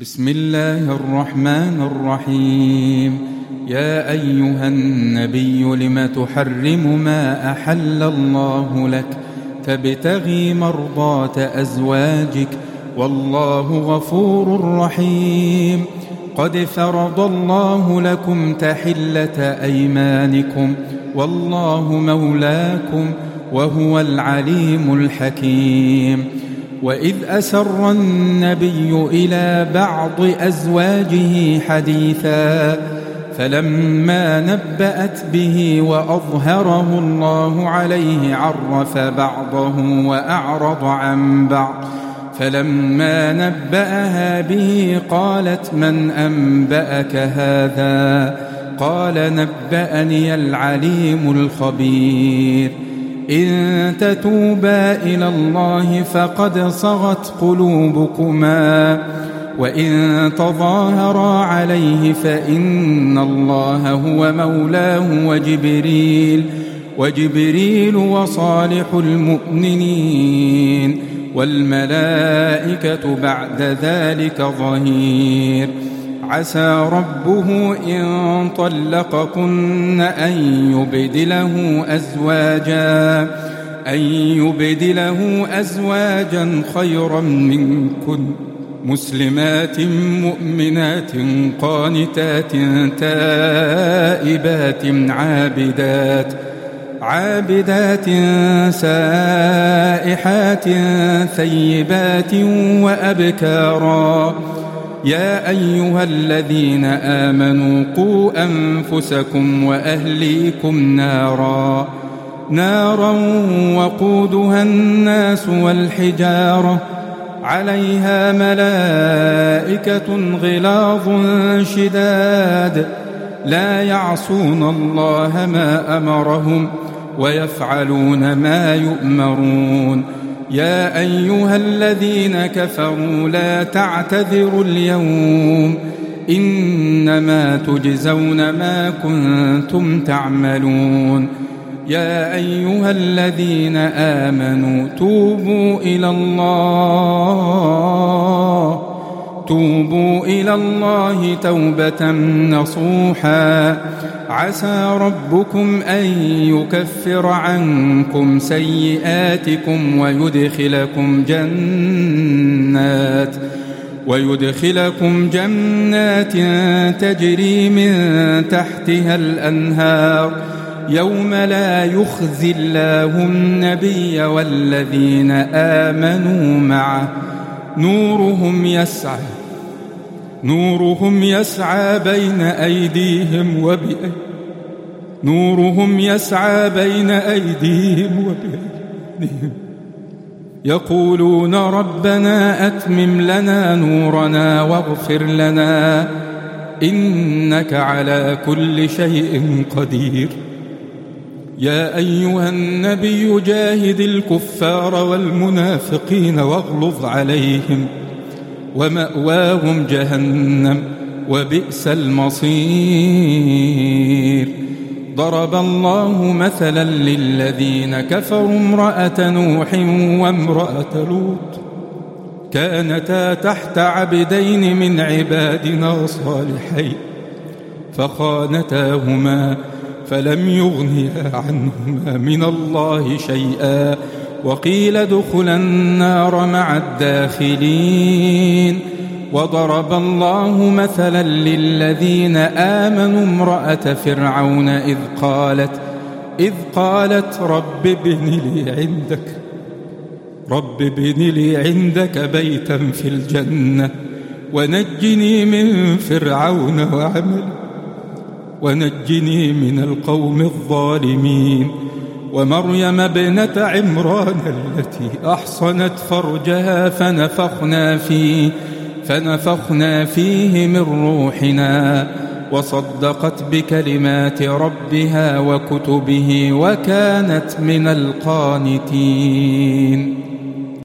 بسم الله الرحمن الرحيم. يا أيها النبي لم تحرم ما أحل الله لك تبتغي مرضات أزواجك والله غفور رحيم. قد فرض الله لكم تحلة أيمانكم والله مولاكم وهو العليم الحكيم. وإذ أسر النبي إلى بعض أزواجه حديثا فلما نبأت به وأظهره الله عليه عرف بعضه وأعرض عن بعض. فلما نبأها به قالت من أنبأك هذا؟ قال نبأني العليم الخبير. إن تتوبا إلى الله فقد صغت قلوبكما وإن تظاهرا عليه فإن الله هو مولاه وجبريل وصالح المؤمنين والملائكة بعد ذلك ظهير. عسى ربه إن طلقكن أن يبدله أزواجا خيرا منكن مسلمات مؤمنات قانتات تائبات عابدات سائحات ثيبات وأبكارا. يا أيها الذين آمنوا قوا أنفسكم وأهليكم نارا وقودها الناس والحجارة عليها ملائكة غلاظ شداد لا يعصون الله ما أمرهم ويفعلون ما يؤمرون. يا أيها الذين كفروا لا تعتذروا اليوم إنما تجزون ما كنتم تعملون. يا أيها الذين آمنوا توبوا إلى الله توبة نصوحا. عسى ربكم أن يكفر عنكم سيئاتكم ويدخلكم جنات تجري من تحتها الأنهار يوم لا يخزي الله النبي والذين آمنوا معه نورهم يسعى بين أيديهم وبأيديهم يقولون ربنا أتمم لنا نورنا واغفر لنا إنك على كل شيء قدير. يا أيها النبي جاهد الكفار والمنافقين واغلظ عليهم ومأواهم جهنم وبئس المصير. ضرب الله مثلا للذين كفروا امرأة نوح وامرأة لوط كانتا تحت عبدين من عبادنا صالحين فخانتاهما فلم يغنيا عنهما من الله شيئا وقيل ادخلا النار مع الداخلين. وضرب الله مثلا للذين آمنوا امرأة فرعون إذ قالت رب ابن لي عندك بيتا في الجنة ونجني من فرعون وعمله ونجني من القوم الظالمين. ومريم ابنة عمران التي أحصنت فرجها فنفخنا فيه من روحنا وصدقت بكلمات ربها وكتبه وكانت من القانتين.